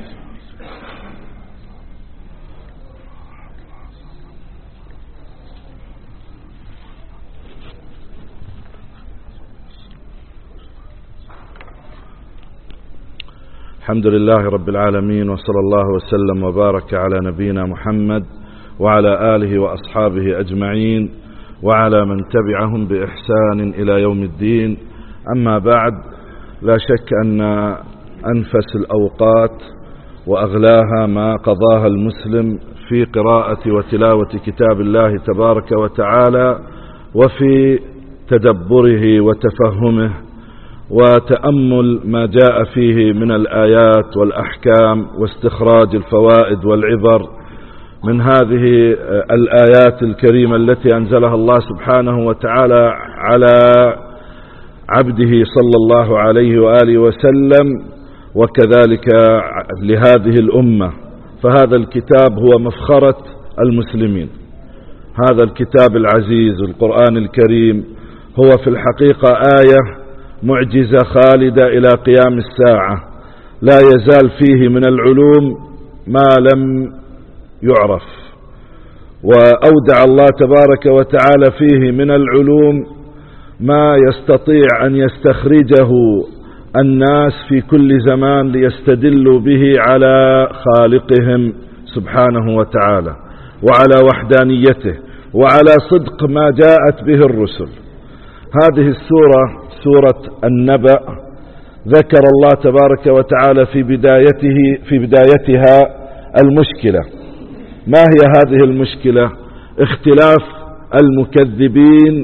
الحمد لله رب العالمين، وصلى الله وسلم وبارك على نبينا محمد وعلى آله وأصحابه أجمعين وعلى من تبعهم بإحسان إلى يوم الدين. أما بعد، لا شك أن أنفس الأوقات وأغلاها ما قضاها المسلم في قراءة وتلاوة كتاب الله تبارك وتعالى، وفي تدبره وتفهمه وتأمل ما جاء فيه من الآيات والأحكام واستخراج الفوائد والعبر من هذه الآيات الكريمة التي أنزلها الله سبحانه وتعالى على عبده صلى الله عليه وآله وسلم، وكذلك لهذه الأمة. فهذا الكتاب هو مفخرة المسلمين، هذا الكتاب العزيز القرآن الكريم هو في الحقيقة آية معجزة خالدة إلى قيام الساعة، لا يزال فيه من العلوم ما لم يعرف، وأودع الله تبارك وتعالى فيه من العلوم ما يستطيع أن يستخرجه الناس في كل زمان ليستدلوا به على خالقهم سبحانه وتعالى وعلى وحدانيته وعلى صدق ما جاءت به الرسل. هذه السورة سورة النبأ ذكر الله تبارك وتعالى في بدايتها المشكلة. ما هي هذه المشكلة؟ اختلاف المكذبين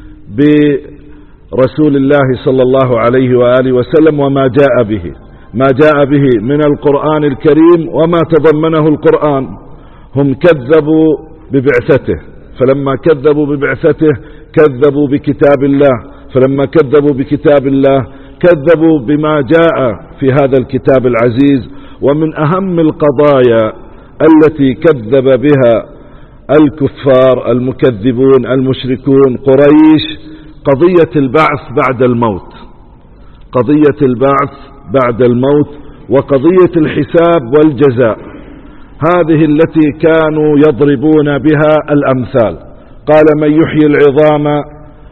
برسول الله صلى الله عليه وآله وسلم وما جاء به من القرآن الكريم وما تضمنه القرآن. هم كذبوا ببعثته، فلما كذبوا ببعثته كذبوا بكتاب الله، فلما كذبوا بكتاب الله كذبوا بما جاء في هذا الكتاب العزيز. ومن أهم القضايا التي كذب بها الكفار المكذبون المشركون قريش قضية البعث بعد الموت، قضية البعث بعد الموت وقضية الحساب والجزاء، هذه التي كانوا يضربون بها الأمثال. قال: من يحيي العظام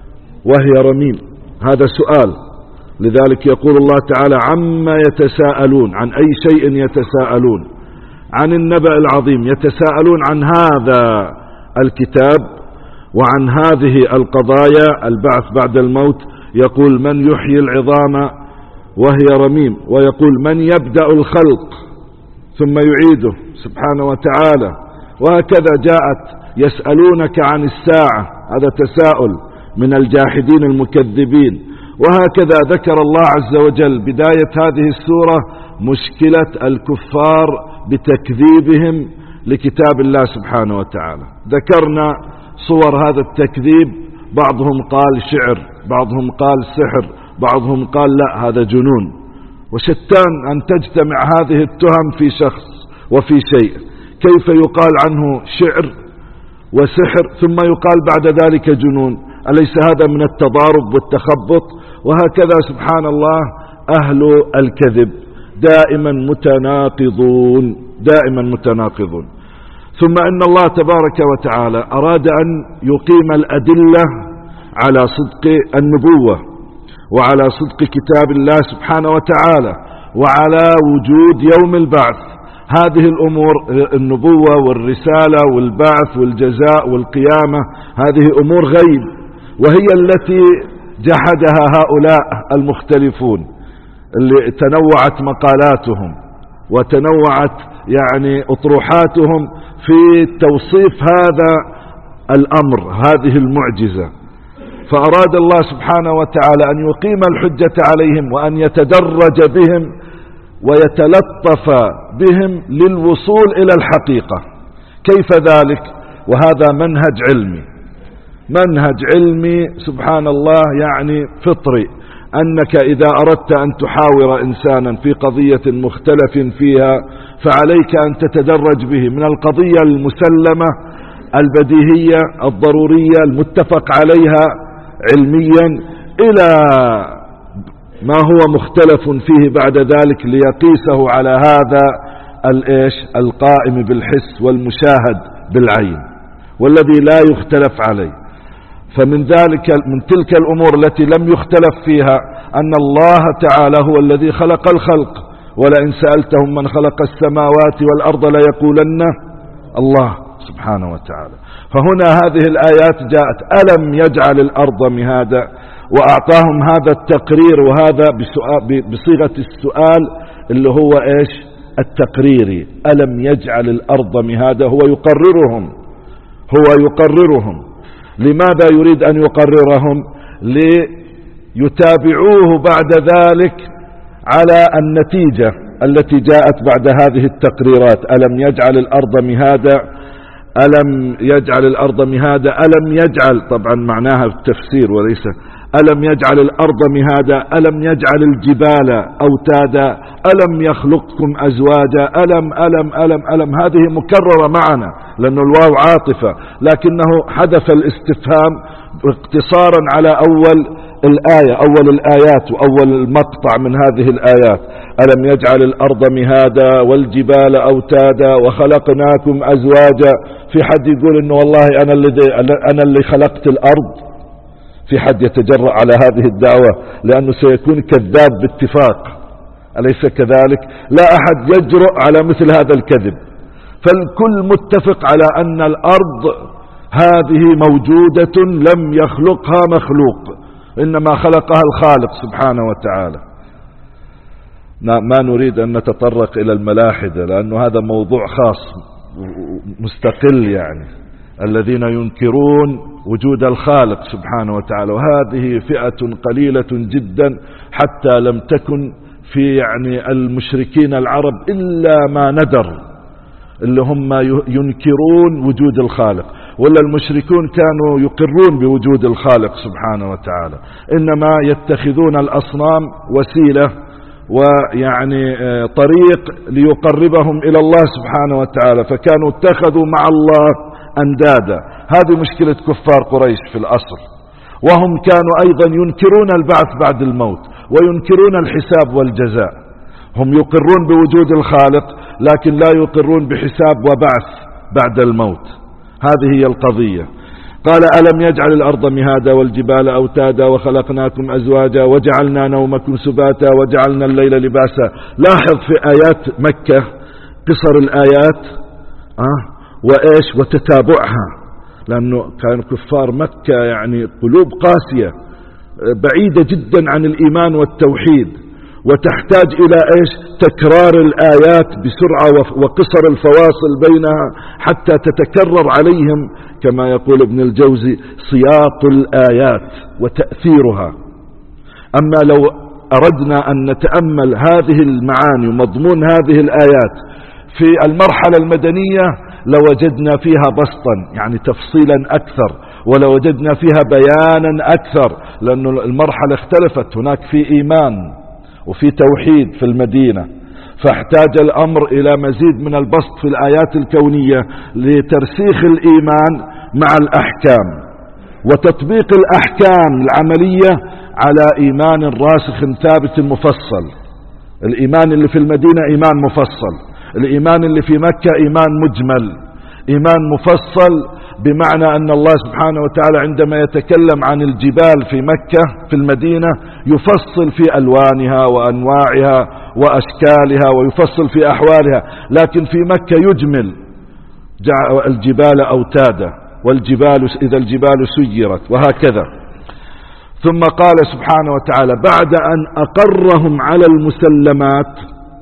وهي رميم؟ هذا سؤال، لذلك يقول الله تعالى: عما يتساءلون، عن أي شيء يتساءلون؟ عن النبأ العظيم، يتساءلون عن هذا الكتاب وعن هذه القضايا البعث بعد الموت. يقول: من يحيي العظام وهي رميم، ويقول: من يبدأ الخلق ثم يعيده سبحانه وتعالى. وهكذا جاءت: يسألونك عن الساعة، هذا تساؤل من الجاحدين المكذبين. وهكذا ذكر الله عز وجل بداية هذه السورة مشكلة الكفار بتكذيبهم لكتاب الله سبحانه وتعالى. ذكرنا صور هذا التكذيب، بعضهم قال شعر، بعضهم قال سحر، بعضهم قال لا هذا جنون. وشتان أن تجتمع هذه التهم في شخص وفي شيء. كيف يقال عنه شعر وسحر ثم يقال بعد ذلك جنون؟ أليس هذا من التضارب والتخبط؟ وهكذا سبحان الله أهل الكذب دائما متناقضون، دائما متناقضون. ثم إن الله تبارك وتعالى أراد أن يقيم الأدلة على صدق النبوة وعلى صدق كتاب الله سبحانه وتعالى وعلى وجود يوم البعث. هذه الأمور، النبوة والرسالة والبعث والجزاء والقيامة، هذه أمور غيب، وهي التي جحدها هؤلاء المختلفون اللي تنوعت مقالاتهم وتنوعت أطروحاتهم في توصيف هذا الأمر، هذه المعجزة. فأراد الله سبحانه وتعالى أن يقيم الحجة عليهم وأن يتدرج بهم ويتلطف بهم للوصول إلى الحقيقة. كيف ذلك؟ وهذا منهج علمي سبحان الله، فطري، أنك إذا أردت أن تحاور إنسانا في قضية مختلف فيها فعليك أن تتدرج به من القضية المسلمة البديهية الضرورية المتفق عليها علميا إلى ما هو مختلف فيه بعد ذلك، ليقيسه على هذا القائم بالحس والمشاهد بالعين والذي لا يختلف عليه. فمن تلك الأمور التي لم يختلف فيها أن الله تعالى هو الذي خلق الخلق، ولئن سألتهم من خلق السماوات والأرض ليقولن الله سبحانه وتعالى. فهنا هذه الآيات جاءت ألم يجعل الأرض مهادا، وأعطاهم هذا التقرير، وهذا بصيغة السؤال اللي هو التقريري. ألم يجعل الأرض مهادا، هو يقررهم. لماذا يريد أن يقررهم؟ ليتابعوه بعد ذلك على النتيجة التي جاءت بعد هذه التقريرات. ألم يجعل الأرض مهادا، ألم يجعل الأرض مهادا، ألم يجعل، طبعا معناها التفسير وليس ألم يجعل الأرض مهادا، ألم يجعل الجبال أوتادا، ألم يخلقكم أزواجا، ألم هذه مكررة معنا لأن الواو عاطفة، لكنه حدث الاستفهام اقتصارا على أول الآيات وأول المقطع من هذه الآيات. ألم يجعل الأرض مهادا والجبال أوتادا وخلقناكم أزواجا. في حد يقول إنه والله أنا اللي خلقت الأرض؟ في حد يتجرأ على هذه الدعوة؟ لأنه سيكون كذاب باتفاق، أليس كذلك؟ لا أحد يجرؤ على مثل هذا الكذب. فالكل متفق على أن الأرض هذه موجودة لم يخلقها مخلوق، إنما خلقها الخالق سبحانه وتعالى. ما نريد أن نتطرق إلى الملاحدة لأنه هذا موضوع خاص مستقل، الذين ينكرون وجود الخالق سبحانه وتعالى، وهذه فئة قليلة جدا حتى لم تكن في المشركين العرب إلا ما ندر اللي هم ينكرون وجود الخالق، ولا المشركون كانوا يقرون بوجود الخالق سبحانه وتعالى، إنما يتخذون الأصنام وسيلة طريق ليقربهم إلى الله سبحانه وتعالى، فكانوا اتخذوا مع الله أندادا. هذه مشكلة كفار قريش في الأصل، وهم كانوا أيضا ينكرون البعث بعد الموت وينكرون الحساب والجزاء. هم يقرون بوجود الخالق لكن لا يقرون بحساب وبعث بعد الموت. هذه هي القضية. قال ألم يجعل الأرض مهادا والجبال أوتادا وخلقناكم أزواجا وجعلنا نومكم سباتا وجعلنا الليل لباسا. لاحظ في آيات مكة قصر الآيات وتتابعها، لأنه كان كفار مكة قلوب قاسية بعيدة جدا عن الإيمان والتوحيد، وتحتاج إلى تكرار الآيات بسرعة وقصر الفواصل بينها حتى تتكرر عليهم، كما يقول ابن الجوزي سياق الآيات وتأثيرها. أما لو أردنا أن نتأمل هذه المعاني ومضمون هذه الآيات في المرحلة المدنية لوجدنا فيها بسطا تفصيلا أكثر، ولوجدنا فيها بيانا أكثر، لأن المرحلة اختلفت، هناك في إيمان وفي توحيد في المدينة، فاحتاج الأمر إلى مزيد من البسط في الآيات الكونية لترسيخ الإيمان مع الأحكام وتطبيق الأحكام العملية على إيمان راسخ ثابت مفصل. الإيمان اللي في المدينة إيمان مفصل، الإيمان اللي في مكة إيمان مجمل، إيمان مفصل، بمعنى أن الله سبحانه وتعالى عندما يتكلم عن الجبال في مكة في المدينة يفصل في ألوانها وأنواعها وأشكالها ويفصل في أحوالها، لكن في مكة يجمل جعل الجبال أوتادا والجبال إذا الجبال سيرت وهكذا. ثم قال سبحانه وتعالى بعد أن أقرهم على المسلمات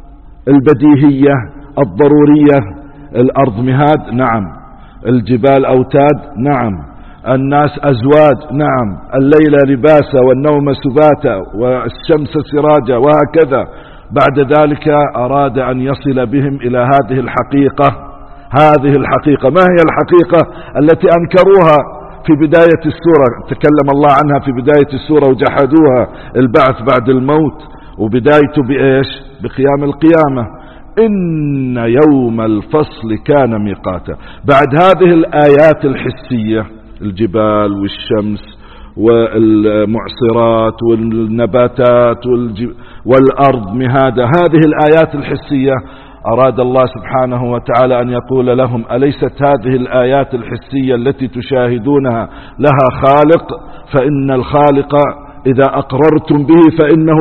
البديهية الضرورية، الأرض مهاد نعم، الجبال أوتاد نعم، الناس أزواج نعم، الليل لباسا والنوم سباتا والشمس سراجا وهكذا. بعد ذلك أراد أن يصل بهم إلى هذه الحقيقة. هذه الحقيقة ما هي الحقيقة التي أنكروها في بداية السورة؟ تكلم الله عنها في بداية السورة وجحدوها، البعث بعد الموت، وبدايته بإيش؟ بقيام القيامة. إن يوم الفصل كان ميقاتا. بعد هذه الآيات الحسية الجبال والشمس والمعصرات والنباتات والأرض مهادة، هذه الآيات الحسية، أراد الله سبحانه وتعالى أن يقول لهم: أليست هذه الآيات الحسية التي تشاهدونها لها خالق؟ فإن الخالق إذا أقررتم به فإنه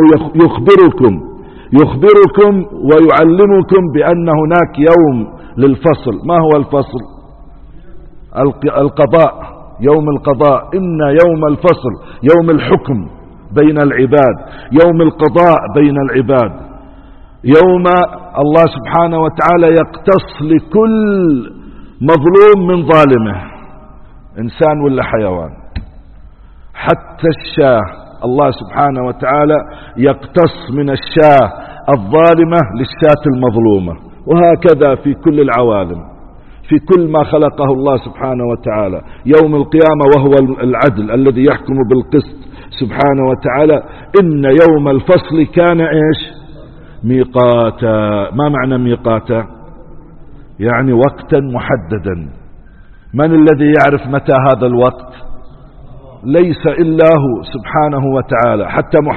يخبركم ويعلمكم بأن هناك يوم للفصل. ما هو الفصل؟ القضاء، يوم القضاء. إن يوم الفصل يوم الحكم بين العباد، يوم القضاء بين العباد، يوم الله سبحانه وتعالى يقتص لكل مظلوم من ظالمه، إنسان ولا حيوان. حتى الشاه الله سبحانه وتعالى يقتص من الشاه الظالمة للشاة المظلومة، وهكذا في كل العوالم، في كل ما خلقه الله سبحانه وتعالى. يوم القيامة وهو العدل الذي يحكم بالقسط سبحانه وتعالى. إن يوم الفصل كان إيش؟ ميقاتا. ما معنى ميقاتا؟ يعني وقتا محددا. من الذي يعرف متى هذا الوقت؟ ليس إلا هو سبحانه وتعالى.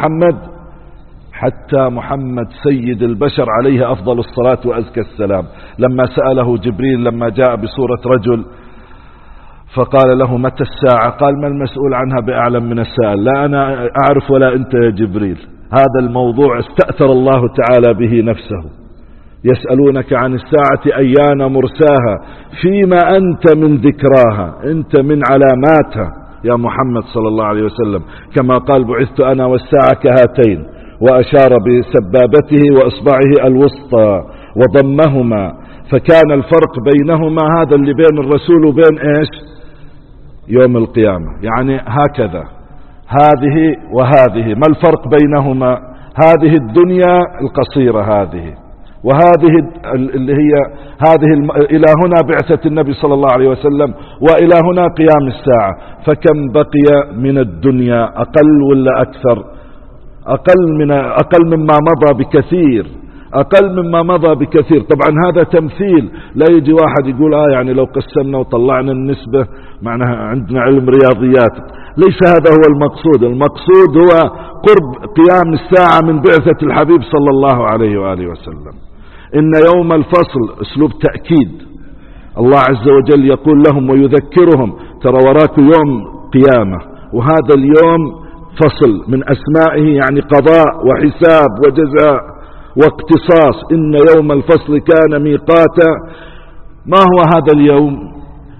حتى محمد سيد البشر عليه أفضل الصلاة وأزكى السلام، لما سأله جبريل لما جاء بصورة رجل فقال له: متى الساعة؟ قال: ما المسؤول عنها بأعلم من السائل. لا أنا أعرف ولا أنت يا جبريل. هذا الموضوع استأثر الله تعالى به نفسه. يسألونك عن الساعة أيان مرساها فيما أنت من ذكراها، أنت من علاماتها يا محمد صلى الله عليه وسلم، كما قال: بعثت أنا والساعة كهاتين، وأشار بسبابته وإصبعه الوسطى وضمهما، فكان الفرق بينهما هذا اللي بين الرسول وبين إيش؟ يوم القيامة. يعني هكذا هذه وهذه، ما الفرق بينهما؟ هذه الدنيا القصيرة هذه، وهذه اللي هي إلى هنا بعثة النبي صلى الله عليه وسلم، وإلى هنا قيام الساعة. فكم بقي من الدنيا؟ أقل ولا أكثر؟ أقل مما مضى بكثير، أقل مما مضى بكثير. طبعا هذا تمثيل، لا يجي واحد يقول يعني لو قسمنا وطلعنا النسبة، معناها عندنا علم رياضيات. ليس هذا هو المقصود. المقصود هو قرب قيام الساعة من بعثة الحبيب صلى الله عليه وآله وسلم. إن يوم الفصل أسلوب تأكيد. الله عز وجل يقول لهم ويذكرهم: ترى وراكم يوم قيامة، وهذا اليوم فصل من أسمائه، يعني قضاء وحساب وجزاء واقتصاص. إن يوم الفصل كان ميقاتا. ما هو هذا اليوم؟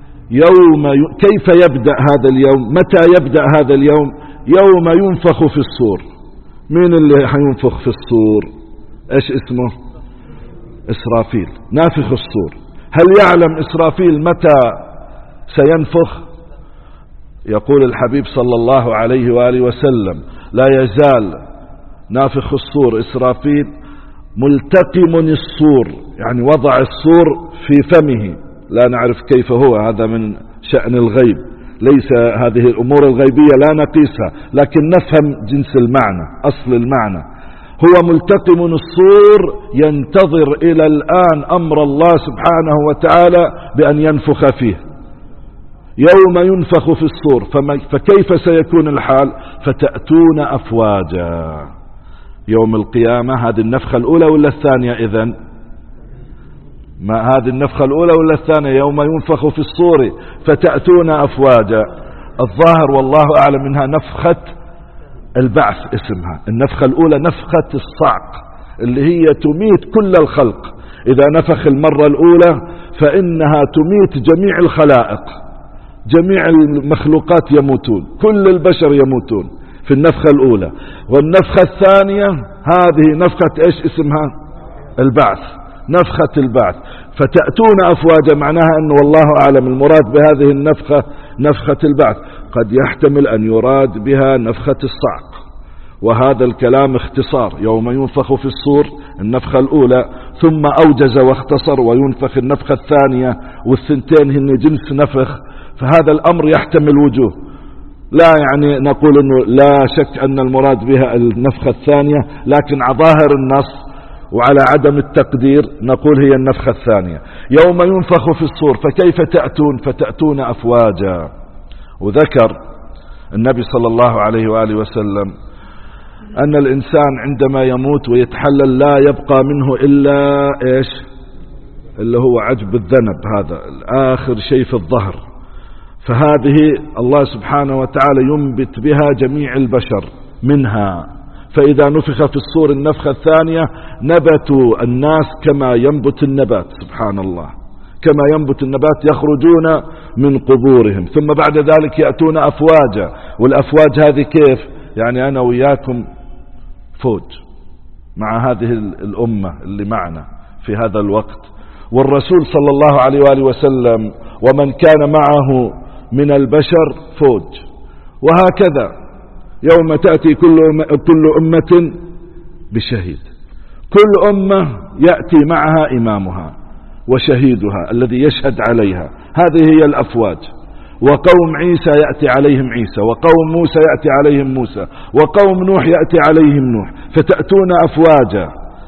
كيف يبدأ هذا اليوم؟ متى يبدأ هذا اليوم؟ يوم ينفخ في الصور. مين اللي حينفخ في الصور؟ ايش اسمه؟ إسرافيل، نافخ الصور. هل يعلم إسرافيل متى سينفخ؟ يقول الحبيب صلى الله عليه وآله وسلم: لا يزال نافخ الصور إسرافيل ملتقم الصور، يعني وضع الصور في فمه. لا نعرف كيف هو، هذا من شأن الغيب، ليس هذه الأمور الغيبية لا نقيسها، لكن نفهم جنس المعنى، أصل المعنى. هو ملتقم الصور ينتظر إلى الآن أمر الله سبحانه وتعالى بأن ينفخ فيه. يوم ينفخ في الصور، فكيف سيكون الحال؟ فتأتون أفواجا. يوم القيامة هذه النفخة الأولى ولا الثانية؟ إذن ما هذه النفخة الأولى ولا الثانية؟ يوم ينفخ في الصور فتأتون أفواجا. الظاهر والله أعلم منها نفخة البعث اسمها. النفخة الأولى نفخة الصعق اللي هي تميت كل الخلق. إذا نفخ المرة الأولى فإنها تميت جميع الخلائق، جميع المخلوقات يموتون، كل البشر يموتون في النفخة الأولى. والنفخة الثانية هذه نفخة إيش اسمها؟ البعث، نفخة البعث. فتأتون أفواجا، معناها أنه والله أعلم المراد بهذه النفخة نفخة البعث. قد يحتمل أن يراد بها نفخة الصعق، وهذا الكلام اختصار. يوم ينفخ في الصور النفخة الأولى، ثم أوجز واختصر وينفخ النفخة الثانية، والثنتين هن جنس نفخ. فهذا الأمر يحتمل وجوه، لا يعني نقول أنه لا شك أن المراد بها النفخة الثانية، لكن على ظاهر النص وعلى عدم التقدير نقول هي النفخة الثانية. يوم ينفخ في الصور فكيف تأتون؟ فتأتون أفواجا. وذكر النبي صلى الله عليه وآله وسلم أن الإنسان عندما يموت ويتحلل لا يبقى منه إلا إيش؟ اللي هو عجب الذنب، هذا آخر شيء في الظهر. فهذه الله سبحانه وتعالى ينبت بها جميع البشر منها. فإذا نفخ في الصور النفخة الثانية نبتوا الناس كما ينبت النبات، سبحان الله، كما ينبت النبات، يخرجون من قبورهم. ثم بعد ذلك يأتون أفواجا، والأفواج هذه كيف؟ يعني أنا وياكم فوج مع هذه الأمة اللي معنا في هذا الوقت، والرسول صلى الله عليه وآله وسلم ومن كان معه من البشر فوج، وهكذا يوم تأتي كل أمة بشهيد، كل أمة يأتي معها إمامها وشهيدها الذي يشهد عليها، هذه هي الأفواج. وقوم عيسى يأتي عليهم عيسى، وقوم موسى يأتي عليهم موسى، وقوم نوح يأتي عليهم نوح، فتأتون أفواجا.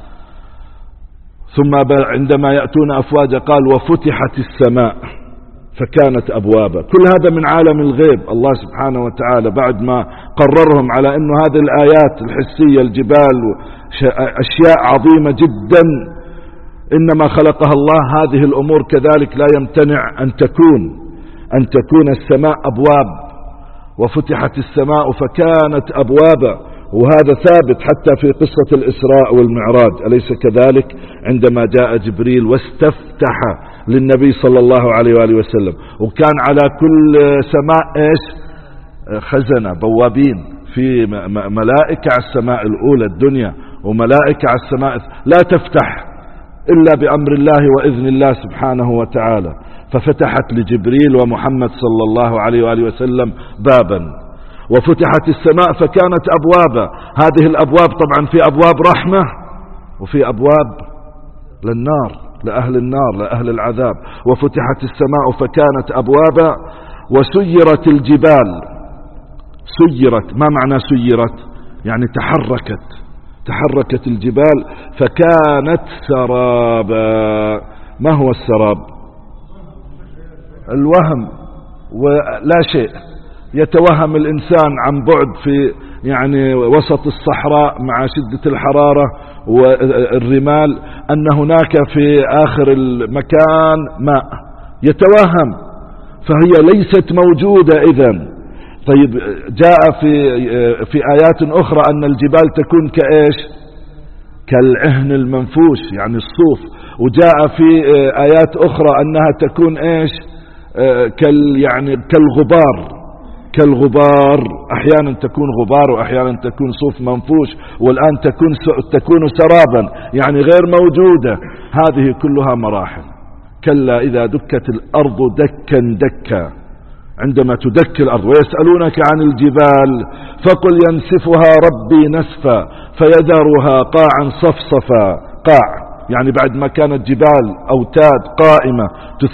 ثم عندما يأتون أفواجا قال وفتحت السماء فكانت أبوابا. كل هذا من عالم الغيب. الله سبحانه وتعالى بعد ما قررهم على أنه هذه الآيات الحسية، الجبال، أشياء عظيمة جدا إنما خلقها الله، هذه الأمور كذلك لا يمتنع أن تكون السماء أبواب، وفتحت السماء فكانت أبوابا. وهذا ثابت حتى في قصة الإسراء والمعراج، أليس كذلك؟ عندما جاء جبريل واستفتح للنبي صلى الله عليه وآله وسلم، وكان على كل سماء إيش؟ خزنة، بوابين، في ملائكة على السماء الأولى الدنيا، وملائكة على السماء لا تفتح إلا بأمر الله وإذن الله سبحانه وتعالى. ففتحت لجبريل ومحمد صلى الله عليه وآله وسلم بابا، وفتحت السماء فكانت أبوابا. هذه الأبواب طبعا في أبواب رحمة وفي أبواب للنار، لأهل النار، لأهل العذاب. وفتحت السماء فكانت أبوابا، وسيرت الجبال. سيرت، ما معنى سيرت؟ يعني تحركت الجبال فكانت سرابا. ما هو السراب؟ الوهم ولا شيء، يتوهم الإنسان عن بعد في يعني وسط الصحراء مع شدة الحرارة والرمال أن هناك في آخر المكان ماء، يتوهم، فهي ليست موجودة إذن. طيب جاء في آيات أخرى أن الجبال تكون كإيش؟ كالعهن المنفوش، يعني الصوف. وجاء في آيات أخرى أنها تكون إيش؟ يعني كالغبار، أحيانا تكون غبار وأحيانا تكون صوف منفوش، والآن تكون سرابا، يعني غير موجودة. هذه كلها مراحل. كلا إذا دكت الأرض دكا دكا، عندما تدك الأرض. ويسألونك عن الجبال فقل ينسفها ربي نسفا فيذرها قاعا صفصفا. قاع يعني بعد ما كانت جبال أوتاد قائمة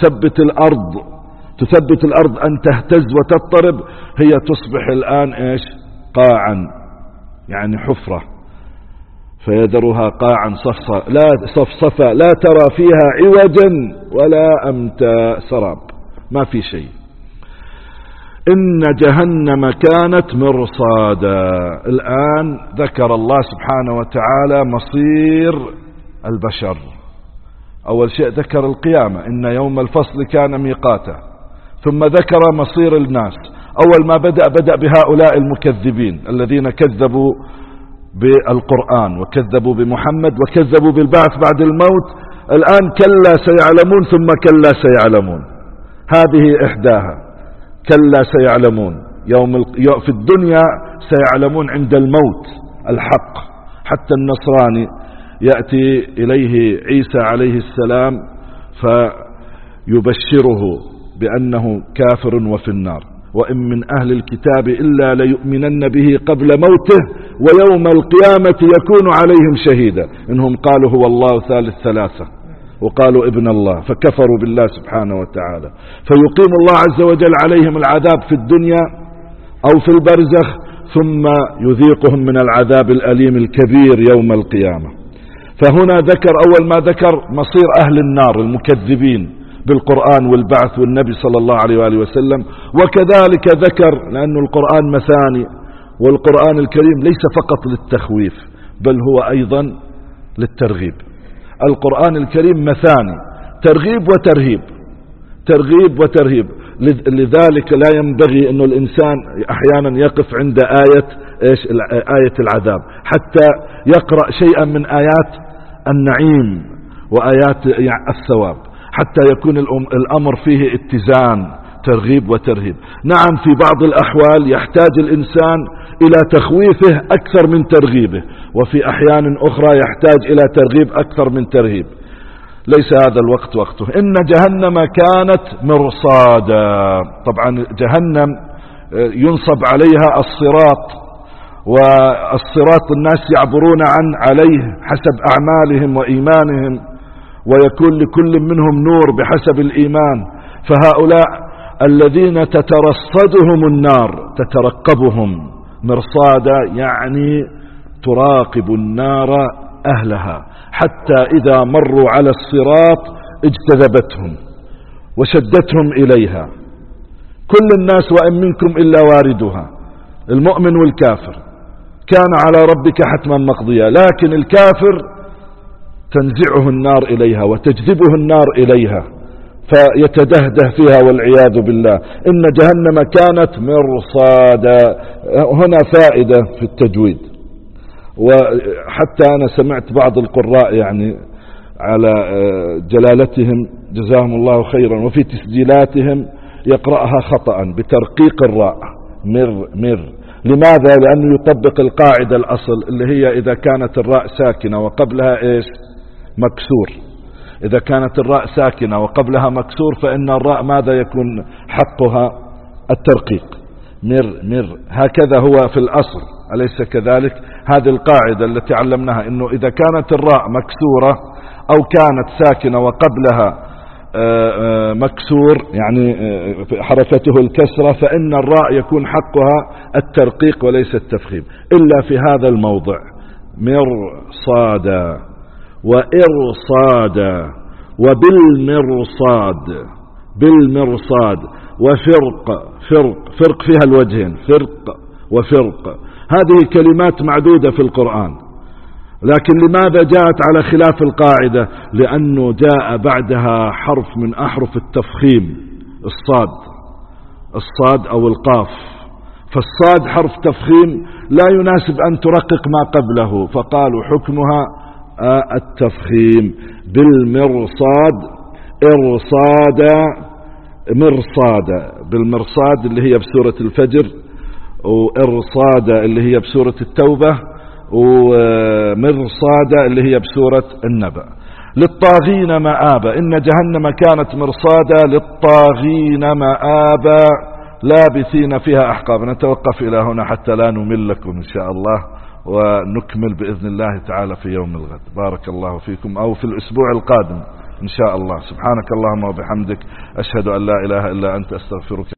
تثبت الأرض أن تهتز وتضطرب، هي تصبح الآن إيش؟ قاعا، يعني حفرة. فيذرها قاعا صفصفا لا ترى فيها عوجا ولا أمتا، سراب، ما في شيء. إن جهنم كانت مرصادا. الآن ذكر الله سبحانه وتعالى مصير البشر. أول شيء ذكر القيامة، إن يوم الفصل كان ميقاتا. ثم ذكر مصير الناس. أول ما بدأ بهؤلاء المكذبين الذين كذبوا بالقرآن وكذبوا بمحمد وكذبوا بالبعث بعد الموت. الآن كلا سيعلمون ثم كلا سيعلمون، هذه إحداها. كلا سيعلمون في الدنيا، سيعلمون عند الموت الحق. حتى النصراني يأتي إليه عيسى عليه السلام فيبشره بأنه كافر وفي النار، وإن من أهل الكتاب إلا ليؤمنن به قبل موته ويوم القيامة يكون عليهم شهيدا. إنهم قالوا هو الله ثالث ثلاثة وقالوا ابن الله، فكفروا بالله سبحانه وتعالى. فيقيم الله عز وجل عليهم العذاب في الدنيا أو في البرزخ، ثم يذيقهم من العذاب الأليم الكبير يوم القيامة. فهنا ذكر أول ما ذكر مصير أهل النار المكذبين بالقرآن والبعث والنبي صلى الله عليه وآله وسلم. وكذلك ذكر، لأن القرآن مثاني، والقرآن الكريم ليس فقط للتخويف بل هو أيضا للترغيب. القرآن الكريم مثاني، ترغيب وترهيب، ترغيب وترهيب. لذلك لا ينبغي أنه الإنسان أحيانا يقف عند آية العذاب حتى يقرأ شيئا من آيات النعيم وآيات الثواب، حتى يكون الأمر فيه اتزان، ترغيب وترهيب. نعم في بعض الأحوال يحتاج الإنسان إلى تخويفه أكثر من ترغيبه، وفي أحيان أخرى يحتاج إلى ترغيب أكثر من ترهيب. ليس هذا الوقت وقته. إن جهنم كانت مرصادا. طبعا جهنم ينصب عليها الصراط، والصراط الناس يعبرون عليه حسب أعمالهم وإيمانهم، ويكون لكل منهم نور بحسب الإيمان. فهؤلاء الذين تترصدهم النار، تترقبهم، مرصادا يعني تراقب النار أهلها، حتى إذا مروا على الصراط اجتذبتهم وشدتهم إليها. كل الناس وإن منكم إلا واردها، المؤمن والكافر، كان على ربك حتما مقضيا. لكن الكافر تنزعه النار إليها وتجذبه النار إليها فيتدهده فيها والعياذ بالله. إن جهنم كانت مرصادا. هنا فائدة في التجويد، وحتى أنا سمعت بعض القراء يعني على جلالتهم جزاهم الله خيرا وفي تسجيلاتهم يقرأها خطأ بترقيق الراء مر. لماذا؟ لأنه يطبق القاعدة الأصل اللي هي إذا كانت الراء ساكنة وقبلها مكسور. إذا كانت الراء ساكنة وقبلها مكسور فإن الراء ماذا يكون حقها؟ الترقيق. مر هكذا هو في الأصل، أليس كذلك؟ هذه القاعدة التي علمناها، إنه إذا كانت الراء مكسورة أو كانت ساكنة وقبلها مكسور يعني حركته الكسرة، فإن الراء يكون حقها الترقيق وليس التفخيم، إلا في هذا الموضع. مرصادا وإرصادا وبالمرصاد، بالمرصاد، فرق فيها الوجهين، فرق وفرق. هذه كلمات معدودة في القرآن، لكن لماذا جاءت على خلاف القاعدة؟ لأنه جاء بعدها حرف من أحرف التفخيم، الصاد أو القاف. فالصاد حرف تفخيم لا يناسب أن ترقق ما قبله، فقالوا حكمها التفخيم. بالمرصاد، إرصادا، مرصادا. بالمرصاد اللي هي بسورة الفجر، وإرصادا اللي هي بسورة التوبة، ومرصادا اللي هي بسورة النبأ. للطاغين مآبا. إن جهنم كانت مرصادا للطاغين مآبا لابثين فيها أحقابا. نتوقف إلى هنا حتى لا نملكم إن شاء الله، ونكمل بإذن الله تعالى في يوم الغد. بارك الله فيكم، أو في الأسبوع القادم إن شاء الله. سبحانك اللهم وبحمدك، أشهد أن لا إله إلا أنت، أستغفرك.